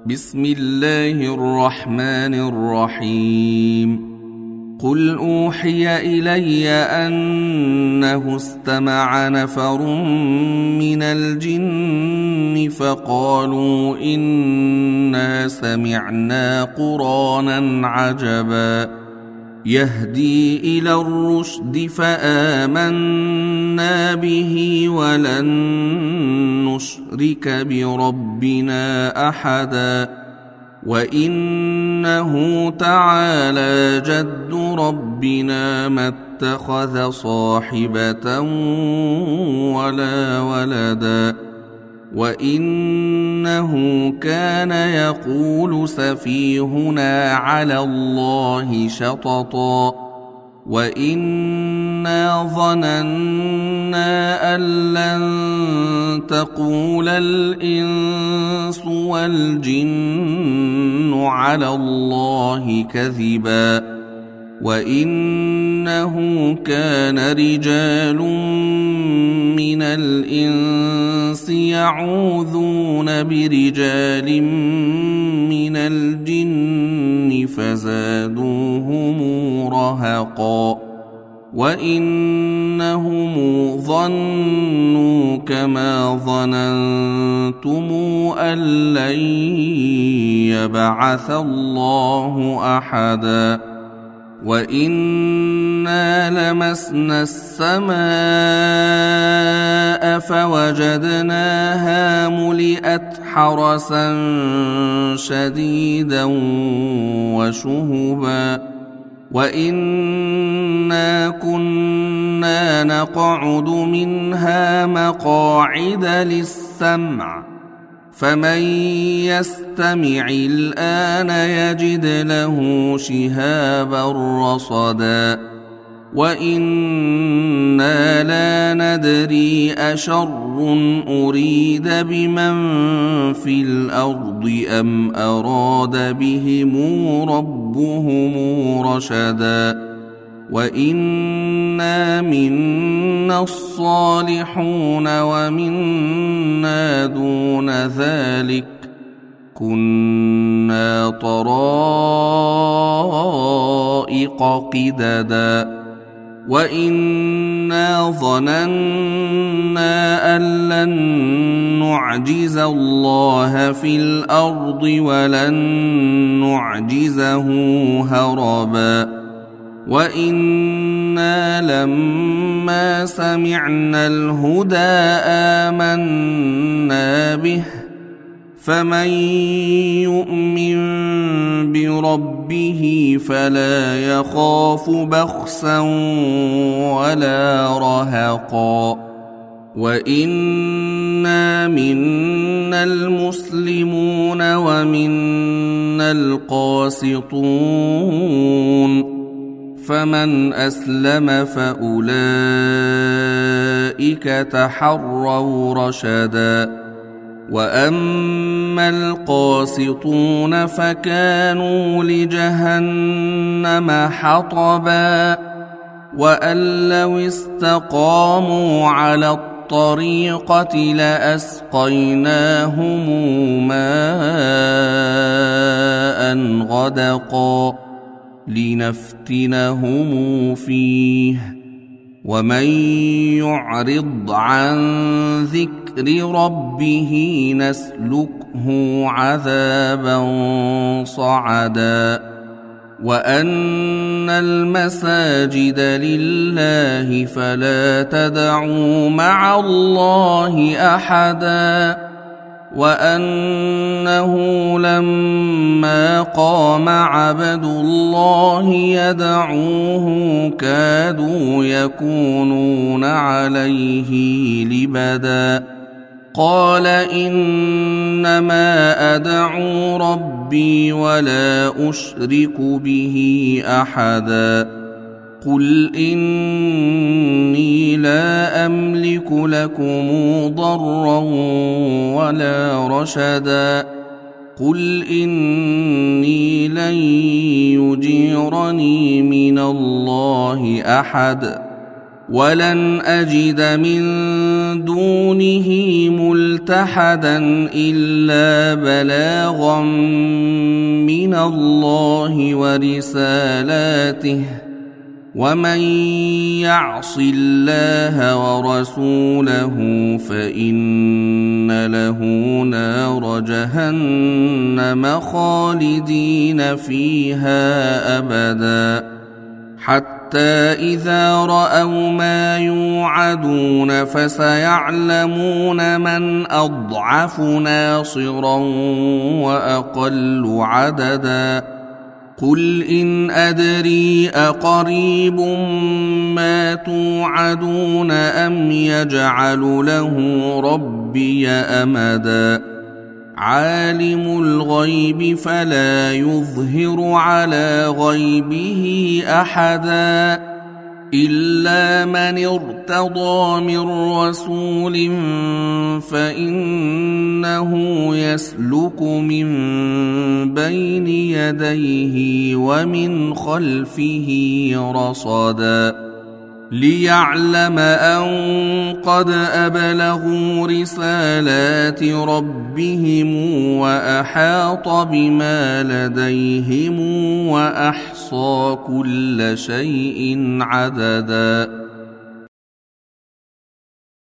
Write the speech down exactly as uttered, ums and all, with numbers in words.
بسم الله الرحمن الرحيم. قل أوحي إلي أنه استمع نفر من الجن فقالوا إنا سمعنا قرآنا عجبا يهدي إلى الرشد فآمنا به ولن نشرك بربنا أحدا وإنه تعالى جد ربنا ما اتخذ صاحبة ولا ولدا وإنه كان يقول سفيهنا على الله شططا وإنا ظننا أن لن تقول الإنس والجن على الله كذبا وإنه كان رجال من الإنس يعوذون برجال من الجن فزادوهم رهقا وإنهم ظنوا كما ظننتم أن لن يبعث الله أحدا وإنا لمسنا السماء فوجدناها ملئت حرسا شديدا وشهبا وإنا كنا نقعد منها مقاعد للسمع فمن يستمع الآن يجد له شهابا رصدا وإنا لا ندري أشر أريد بمن في الأرض أم أراد بهم ربهم رشدا وإنا منا الصالحون ومنا دون ذلك كنا طرائق قددا وإنا ظننا أن لن نعجز الله في الأرض ولن نعجزه هربا وإنا لما سمعنا الهدى آمنا به فمن يؤمن بربه فلا يخاف بخسا ولا رهقا وإنا منا المسلمون ومنا القاسطون فمن أسلم فأولئك تحروا رشدا وأما القاسطون فكانوا لجهنم حطبا وأن لو استقاموا على الطريقة لأسقيناهم ماء غدقا لنفتنهم فيه ومن يعرض عن ذكر ربه نسلكه عذابا صعدا وأن المساجد لله فلا تدعوا مع الله أحدا وأنه لما قام عبد الله يدعوه كادوا يكونون عليه لبدا قال إنما أدعو ربي ولا أشرك به أحدا قل إني لا أملك لكم ضرا ولا رشدا قل إني لن يجيرني من الله أحد ولن أجد من دونه ملتحدا إلا بلاغا من الله ورسالاته ومن يعص الله ورسوله فإن له نار جهنم خالدين فيها أبدا حتى إذا رأوا ما يوعدون فسيعلمون من أضعف ناصرا وأقل عددا قل إن أدري أقريب ما توعدون أم يجعل له ربي أمدا عالم الغيب فلا يظهر على غيبه أحدا إلا من ارتضى من رسول فإنه يسلك من بين يديه ومن خلفه رصدا ليعلم أن قد أبلغوا رسالات ربهم وأحاط بما لديهم وأحصى كل شيء عددا.